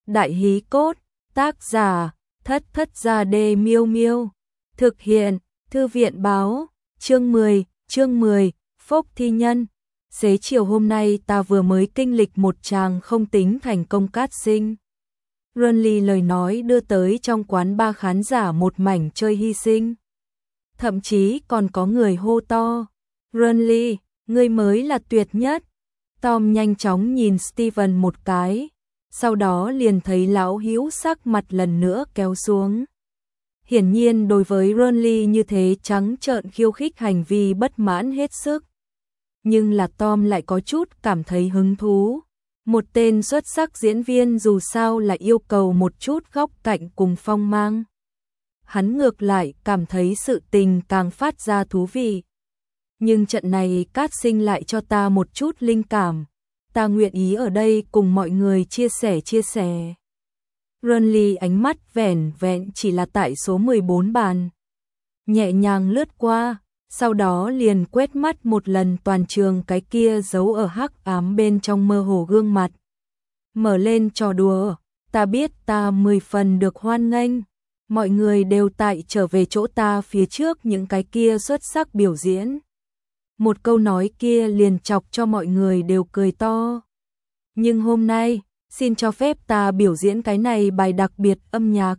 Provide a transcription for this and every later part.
Đại hí cốt, tác giả, Thất Thất Gia Đê Miêu Miêu. Thực hiện, Thư viện báo, chương 10, Phúc Thi Nhân. Xế chiều hôm nay ta vừa mới kinh lịch một tràng không tính thành công cát sinh. Runly lời nói đưa tới trong quán ba khán giả một mảnh chơi hy sinh. Thậm chí còn có người hô to, Runly, ngươi mới là tuyệt nhất. Tom nhanh chóng nhìn Steven một cái, sau đó liền thấy lão hữu sắc mặt lần nữa kéo xuống. Hiển nhiên đối với Runly như thế trắng trợn khiêu khích hành vi bất mãn hết sức. Nhưng là Tom lại có chút cảm thấy hứng thú. Một tên xuất sắc diễn viên dù sao là yêu cầu một chút góc cạnh cùng phong mang. Hắn ngược lại cảm thấy sự tình càng phát ra thú vị. Nhưng trận này cát sinh lại cho ta một chút linh cảm. Ta nguyện ý ở đây cùng mọi người chia sẻ. Runly ánh mắt vẻn vẹn chỉ là tại số 14 bàn. Nhẹ nhàng lướt qua, sau đó liền quét mắt một lần toàn trường cái kia giấu ở hắc ám bên trong mơ hồ gương mặt. Mở lên trò đùa, ta biết ta 10 phần được hoan nghênh. Mọi người đều tại trở về chỗ ta phía trước những cái kia xuất sắc biểu diễn. Một câu nói kia liền chọc cho mọi người đều cười to. Nhưng hôm nay, xin cho phép ta biểu diễn cái này bài đặc biệt âm nhạc.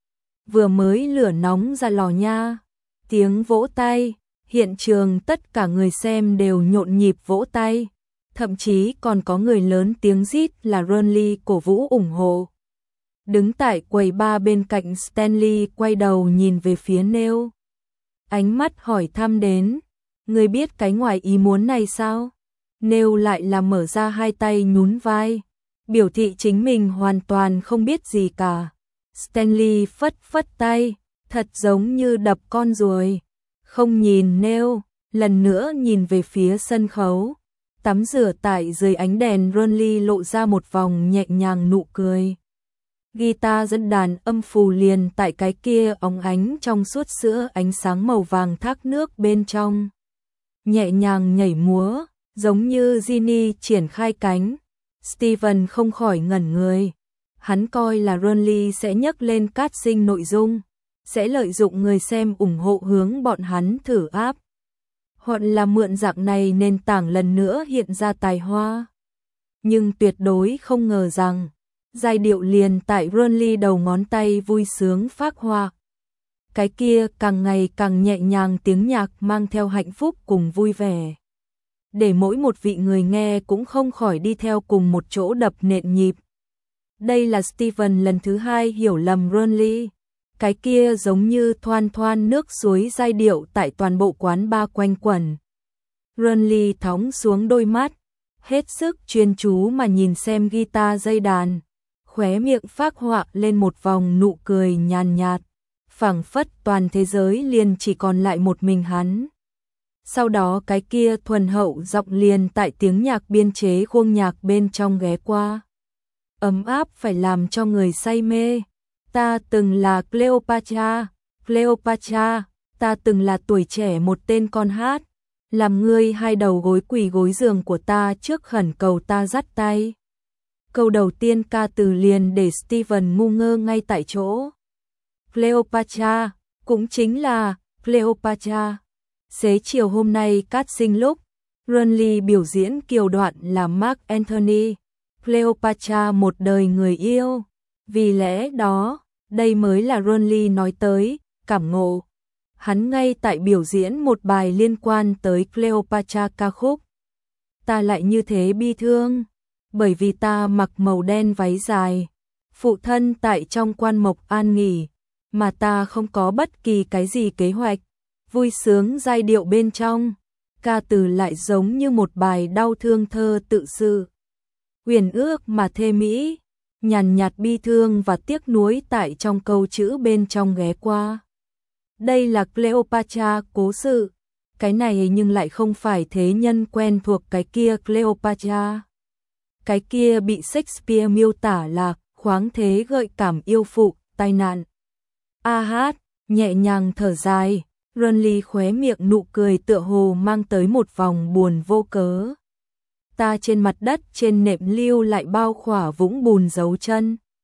Vừa mới lửa nóng ra lò nha. Tiếng vỗ tay, hiện trường tất cả người xem đều nhộn nhịp vỗ tay. Thậm chí còn có người lớn tiếng rít là Runly cổ vũ ủng hộ. Đứng tại quầy ba bên cạnh Stanley quay đầu nhìn về phía Neil. Ánh mắt hỏi thăm đến, ngươi biết cái ngoài ý muốn này sao? Neil lại là mở ra hai tay nhún vai, biểu thị chính mình hoàn toàn không biết gì cả. Stanley phất phất tay, thật giống như đập con ruồi. Không nhìn Neil, lần nữa nhìn về phía sân khấu. Tắm rửa tại dưới ánh đèn Runly lộ ra một vòng nhẹ nhàng nụ cười. Guitar dẫn đàn âm phù liền tại cái kia óng ánh trong suốt sữa ánh sáng màu vàng thác nước bên trong. Nhẹ nhàng nhảy múa, giống như Ginny triển khai cánh. Steven không khỏi ngẩn người. Hắn coi là Runly sẽ nhấc lên cát sinh nội dung, sẽ lợi dụng người xem ủng hộ hướng bọn hắn thử áp. Hoặc là mượn dạng này nền tảng lần nữa hiện ra tài hoa. Nhưng tuyệt đối không ngờ rằng, giai điệu liền tại Runly đầu ngón tay vui sướng phác hoa. Cái kia càng ngày càng nhẹ nhàng tiếng nhạc mang theo hạnh phúc cùng vui vẻ. Để mỗi một vị người nghe cũng không khỏi đi theo cùng một chỗ đập nện nhịp. Đây là Steven lần thứ hai hiểu lầm Runly. Cái kia giống như thoăn thoăn nước suối giai điệu tại toàn bộ quán ba quanh quẩn. Runly thõng xuống đôi mắt, hết sức chuyên chú mà nhìn xem guitar dây đàn. Khóe miệng phác họa lên một vòng nụ cười nhàn nhạt. Phảng phất toàn thế giới liền chỉ còn lại một mình hắn. Sau đó cái kia thuần hậu giọng liền tại tiếng nhạc biên chế khuôn nhạc bên trong ghé qua. Ấm áp phải làm cho người say mê. Ta từng là Cleopatra, ta từng là tuổi trẻ một tên con hát. Làm ngươi hai đầu gối quỳ gối giường của ta trước khẩn cầu ta dắt tay. Câu đầu tiên ca từ liền để Steven ngu ngơ ngay tại chỗ. Cleopatra, cũng chính là Cleopatra. Xế chiều hôm nay cát sinh lúc, Runly biểu diễn kiều đoạn là Mark Anthony, Cleopatra một đời người yêu. Vì lẽ đó, đây mới là Runly nói tới, cảm ngộ. Hắn ngay tại biểu diễn một bài liên quan tới Cleopatra ca khúc. Ta lại như thế bi thương, bởi vì ta mặc màu đen váy dài, phụ thân tại trong quan mộc an nghỉ, mà ta không có bất kỳ cái gì kế hoạch. Vui sướng giai điệu bên trong, ca từ lại giống như một bài đau thương thơ tự sự. Uyển ước mà thê mỹ, nhàn nhạt bi thương và tiếc nuối tại trong câu chữ bên trong ghé qua. Đây là Cleopatra cố sự, cái này nhưng lại không phải thế nhân quen thuộc cái kia Cleopatra. Cái kia bị Shakespeare miêu tả là khoáng thế gợi cảm yêu phụ, tai nạn. A hát, nhẹ nhàng thở dài, Runly khóe miệng nụ cười tựa hồ mang tới một vòng buồn vô cớ. Ta trên mặt đất trên nệm lưu lại bao khỏa vũng bùn dấu chân.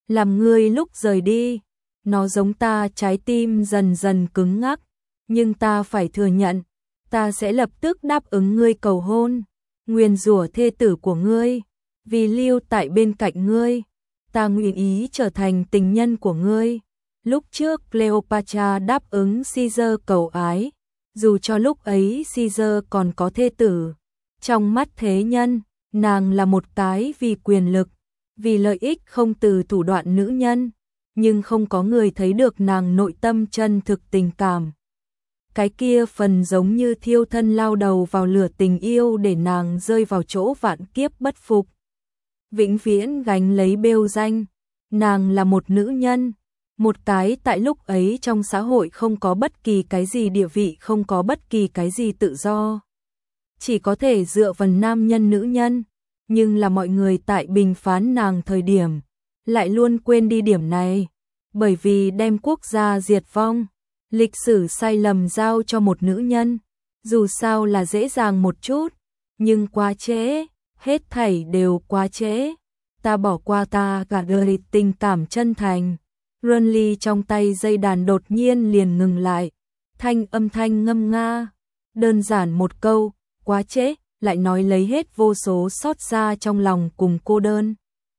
làm ngươi lúc rời đi, nó giống ta, trái tim dần dần cứng ngắc, nhưng ta phải thừa nhận, ta sẽ lập tức đáp ứng ngươi cầu hôn, nguyền rủa thê tử của ngươi, vì lưu tại bên cạnh ngươi, ta nguyện ý trở thành tình nhân của ngươi. Lúc trước Cleopatra đáp ứng Caesar cầu ái, dù cho lúc ấy Caesar còn có thê tử, trong mắt thế nhân, nàng là một cái vì quyền lực, vì lợi ích không từ thủ đoạn nữ nhân, nhưng không có người thấy được nàng nội tâm chân thực tình cảm. Cái kia phần giống như thiêu thân lao đầu vào lửa tình yêu để nàng rơi vào chỗ vạn kiếp bất phục. Vĩnh viễn gánh lấy bêu danh, nàng là một nữ nhân, một cái tại lúc ấy trong xã hội không có bất kỳ cái gì địa vị, không có bất kỳ cái gì tự do. Chỉ có thể dựa vào nam nhân nữ nhân, nhưng là mọi người tại bình phán nàng thời điểm, lại luôn quên đi điểm này, bởi vì đem quốc gia diệt vong, lịch sử sai lầm giao cho một nữ nhân, dù sao là dễ dàng một chút, nhưng quá trễ, hết thảy đều quá trễ, ta bỏ qua ta cả đời tình cảm chân thành. Runly trong tay dây đàn đột nhiên liền ngừng lại, âm thanh ngâm nga, đơn giản một câu, quá trễ, lại nói lấy hết vô số xót xa trong lòng cùng cô đơn.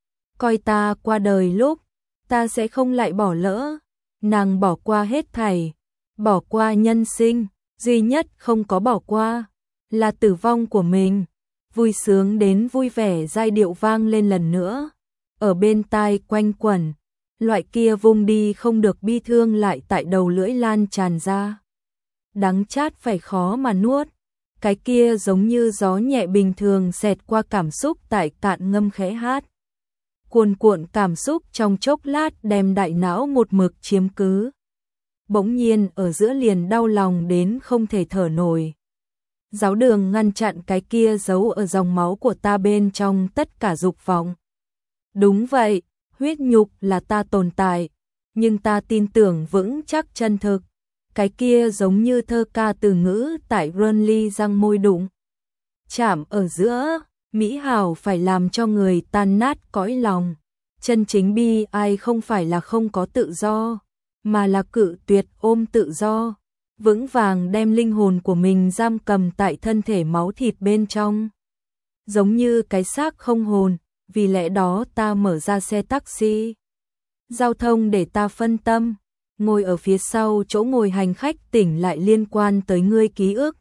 Coi ta qua đời lúc, ta sẽ không lại bỏ lỡ, nàng bỏ qua hết thảy, bỏ qua nhân sinh, duy nhất không có bỏ qua, là tử vong của mình. Vui sướng đến vui vẻ giai điệu vang lên lần nữa, ở bên tai quanh quẩn, loại kia vùng đi không được bi thương lại tại đầu lưỡi lan tràn ra. Đắng chát phải khó mà nuốt, cái kia giống như gió nhẹ bình thường xẹt qua cảm xúc tại cạn ngâm khẽ hát. Cuồn cuộn cảm xúc trong chốc lát đem đại não một mực chiếm cứ. Bỗng nhiên ở giữa liền đau lòng đến không thể thở nổi. Giáo đường ngăn chặn cái kia giấu ở dòng máu của ta bên trong tất cả dục vọng. Đúng vậy, huyết nhục là ta tồn tại, nhưng ta tin tưởng vững chắc chân thực. Cái kia giống như thơ ca từ ngữ tại Runly răng môi đụng. Chạm ở giữa, mỹ hảo phải làm cho người tan nát cõi lòng. Chân chính bi ai không phải là không có tự do, mà là cự tuyệt ôm tự do. Vững vàng đem linh hồn của mình giam cầm tại thân thể máu thịt bên trong. Giống như cái xác không hồn, vì lẽ đó ta mở ra xe taxi. Giao thông để ta phân tâm, ngồi ở phía sau chỗ ngồi hành khách tỉnh lại liên quan tới ngươi ký ức.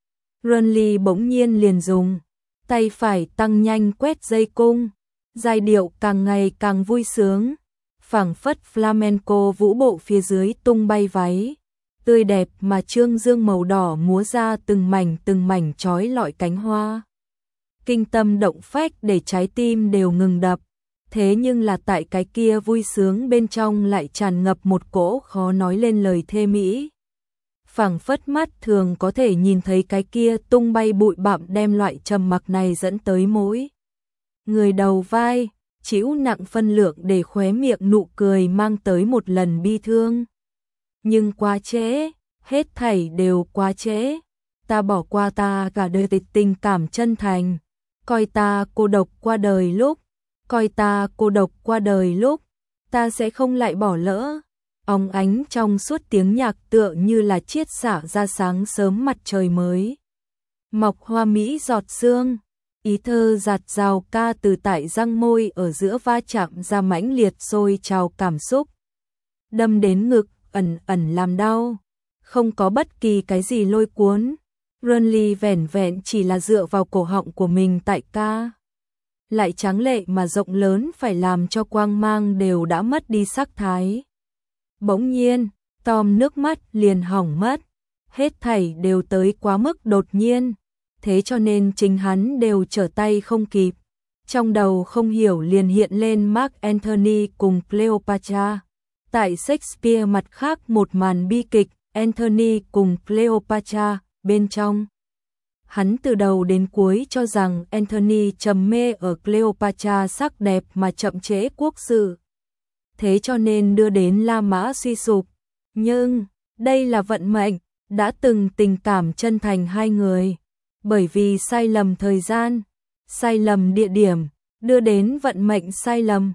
Runly bỗng nhiên liền dùng, tay phải tăng nhanh quét dây cung, giai điệu càng ngày càng vui sướng, phảng phất flamenco vũ bộ phía dưới tung bay váy. Tươi đẹp mà trương dương màu đỏ múa ra từng mảnh trói lọi cánh hoa. Kinh tâm động phách để trái tim đều ngừng đập, thế nhưng là tại cái kia vui sướng bên trong lại tràn ngập một cỗ khó nói lên lời thê mỹ. Phảng phất mắt thường có thể nhìn thấy cái kia tung bay bụi bặm đem loại trầm mặc này dẫn tới mỗi người đầu vai, chịu nặng phân lượng để khóe miệng nụ cười mang tới một lần bi thương. Nhưng quá trễ, hết thảy đều quá trễ, ta bỏ qua ta cả đời tình cảm chân thành, coi ta cô độc qua đời lúc, coi ta cô độc qua đời lúc, ta sẽ không lại bỏ lỡ. Óng ánh trong suốt tiếng nhạc tựa như là chiết xả ra sáng sớm mặt trời mới. Mọc hoa mỹ giọt sương, ý thơ giạt rào ca từ tại răng môi ở giữa va chạm ra mãnh liệt sôi trào cảm xúc. Đâm đến ngực, ẩn ẩn làm đau, không có bất kỳ cái gì lôi cuốn. Runly vẻn vẹn chỉ là dựa vào cổ họng của mình tại ca. Lại tráng lệ mà rộng lớn phải làm cho quang mang đều đã mất đi sắc thái. Bỗng nhiên, Tom nước mắt liền hỏng mất, hết thảy đều tới quá mức đột nhiên, thế cho nên chính hắn đều trở tay không kịp. Trong đầu không hiểu liền hiện lên Mark Antony cùng Cleopatra. Tại Shakespeare mặt khác một màn bi kịch, Antony cùng Cleopatra, bên trong. Hắn từ đầu đến cuối cho rằng Antony trầm mê ở Cleopatra sắc đẹp mà chậm trễ quốc sự. Thế cho nên đưa đến La Mã suy sụp. Nhưng, đây là vận mệnh, đã từng tình cảm chân thành hai người. Bởi vì sai lầm thời gian, sai lầm địa điểm, đưa đến vận mệnh sai lầm.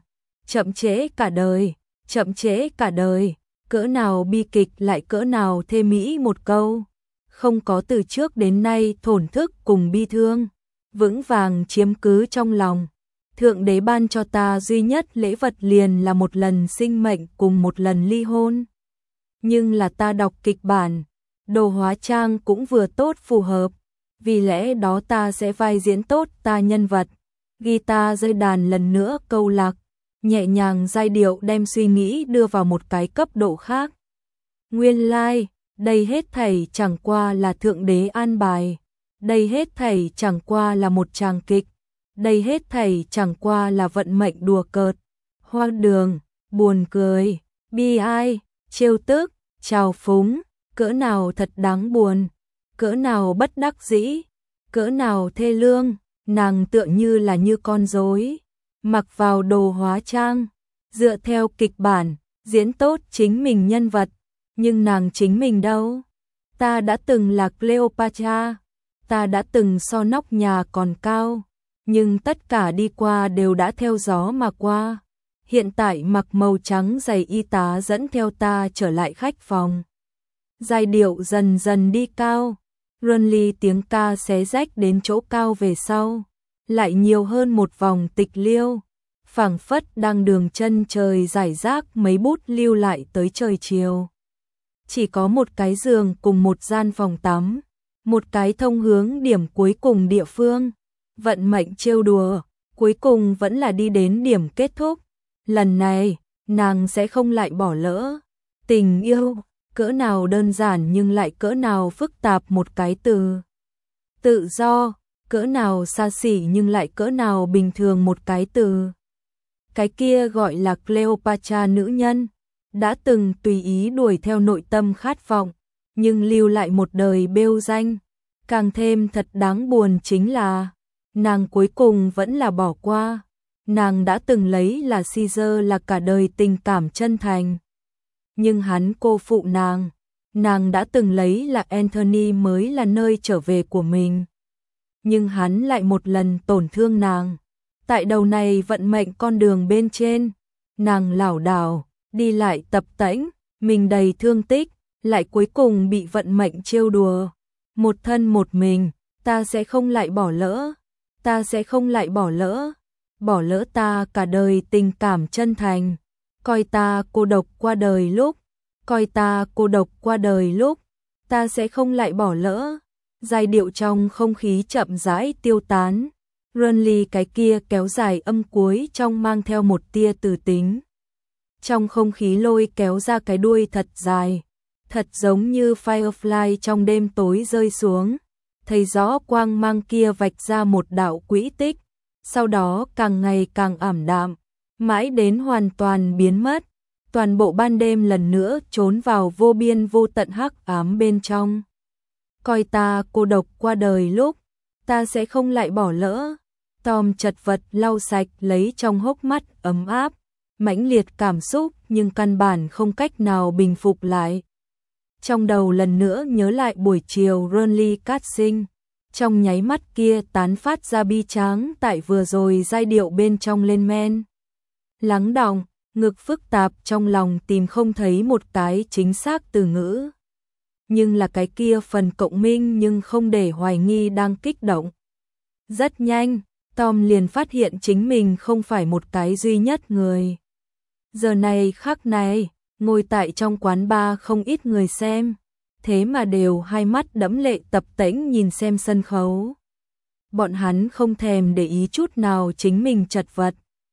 chậm trễ cả đời, chậm trễ cả đời, cỡ nào bi kịch lại cỡ nào thê mỹ một câu. Không có từ trước đến nay thổn thức cùng bi thương, vững vàng chiếm cứ trong lòng. Thượng đế ban cho ta duy nhất lễ vật liền là một lần sinh mệnh cùng một lần ly hôn. Nhưng là ta đọc kịch bản, đồ hóa trang cũng vừa tốt phù hợp, vì lẽ đó ta sẽ vai diễn tốt ta nhân vật. Guitar rơi đàn lần nữa câu lạc, nhẹ nhàng giai điệu đem suy nghĩ đưa vào một cái cấp độ khác. Nguyên lai, đây hết thảy chẳng qua là thượng đế an bài, đây hết thảy chẳng qua là một tràng kịch, đây hết thảy chẳng qua là vận mệnh đùa cợt, hoang đường, buồn cười, bi ai, trêu tức, trào phúng, cỡ nào thật đáng buồn, cỡ nào bất đắc dĩ, cỡ nào thê lương, nàng tựa như là như con rối, mặc vào đồ hóa trang, dựa theo kịch bản, diễn tốt chính mình nhân vật, nhưng nàng chính mình đâu? Ta đã từng là Cleopatra, ta đã từng so nóc nhà còn cao, nhưng tất cả đi qua đều đã theo gió mà qua. Hiện tại mặc màu trắng giày y tá dẫn theo ta trở lại khách phòng. Giai điệu dần dần đi cao, Runly tiếng ca xé rách đến chỗ cao về sau, lại nhiều hơn một vòng tịch liêu, phảng phất đang đường chân trời rải rác mấy bút lưu lại tới trời chiều. Chỉ có một cái giường cùng một gian phòng tắm, một cái thông hướng điểm cuối cùng địa phương. Vận mệnh trêu đùa, cuối cùng vẫn là đi đến điểm kết thúc. Lần này, nàng sẽ không lại bỏ lỡ. Tình yêu, cỡ nào đơn giản nhưng lại cỡ nào phức tạp một cái từ. Tự do, cỡ nào xa xỉ nhưng lại cỡ nào bình thường một cái từ. Cái kia gọi là Cleopatra nữ nhân, đã từng tùy ý đuổi theo nội tâm khát vọng, nhưng lưu lại một đời bêu danh. Càng thêm thật đáng buồn chính là, nàng cuối cùng vẫn là bỏ qua. Nàng đã từng lấy là Caesar là cả đời tình cảm chân thành. Nhưng hắn cô phụ nàng. Nàng đã từng lấy là Anthony mới là nơi trở về của mình. Nhưng hắn lại một lần tổn thương nàng. Tại đầu này vận mệnh con đường bên trên, nàng lảo đảo, đi lại tập tễnh, mình đầy thương tích, lại cuối cùng bị vận mệnh trêu đùa. Một thân một mình, ta sẽ không lại bỏ lỡ, ta sẽ không lại bỏ lỡ ta cả đời tình cảm chân thành, coi ta cô độc qua đời lúc, coi ta cô độc qua đời lúc, ta sẽ không lại bỏ lỡ. Giai điệu trong không khí chậm rãi tiêu tán, Runly cái kia kéo dài âm cuối trong mang theo một tia từ tính. Trong không khí lôi kéo ra cái đuôi thật dài, thật giống như Firefly trong đêm tối rơi xuống, thấy rõ quang mang kia vạch ra một đạo quỹ tích, sau đó càng ngày càng ảm đạm, mãi đến hoàn toàn biến mất, toàn bộ ban đêm lần nữa trốn vào vô biên vô tận hắc ám bên trong. Coi ta cô độc qua đời lúc, ta sẽ không lại bỏ lỡ. Tom chật vật lau sạch lấy trong hốc mắt ấm áp, mãnh liệt cảm xúc nhưng căn bản không cách nào bình phục lại. Trong đầu lần nữa nhớ lại buổi chiều Runly cát sinh, trong nháy mắt kia tán phát ra bi tráng tại vừa rồi giai điệu bên trong lên men. Lắng đọng, ngực phức tạp trong lòng tìm không thấy một cái chính xác từ ngữ. Nhưng là cái kia phần cộng minh nhưng không để hoài nghi đang kích động. Rất nhanh, Tom liền phát hiện chính mình không phải một cái duy nhất người. Giờ này khắc này, ngồi tại trong quán bar không ít người xem, thế mà đều hai mắt đẫm lệ tập tễnh nhìn xem sân khấu. Bọn hắn không thèm để ý chút nào chính mình chật vật,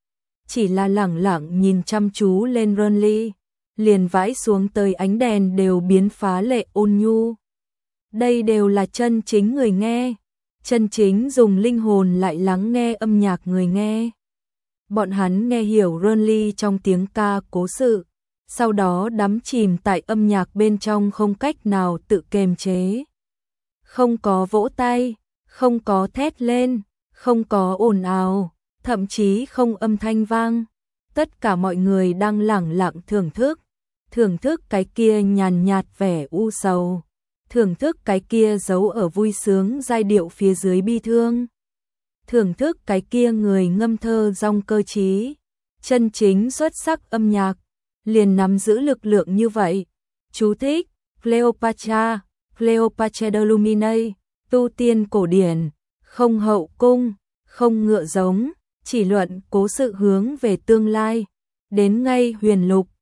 chỉ là lẳng lặng nhìn chăm chú lên Runly, liền vãi xuống tới ánh đèn đều biến phá lệ ôn nhu. Đây đều là chân chính người nghe, chân chính dùng linh hồn lại lắng nghe âm nhạc người nghe. Bọn hắn nghe hiểu Runly trong tiếng ca cố sự, sau đó đắm chìm tại âm nhạc bên trong không cách nào tự kiềm chế. Không có vỗ tay, không có thét lên, không có ồn ào, thậm chí không âm thanh vang. Tất cả mọi người đang lẳng lặng thưởng thức cái kia nhàn nhạt vẻ u sầu, thưởng thức cái kia giấu ở vui sướng giai điệu phía dưới bi thương, thưởng thức cái kia người ngâm thơ dong cơ trí. chân chính xuất sắc âm nhạc, liền nắm giữ lực lượng như vậy. Chú thích: Cleopatra, Cleopatra de Lumine, tu tiên cổ điển, không hậu cung, không ngựa giống, chỉ luận cố sự hướng về tương lai. Đến ngay huyền lục,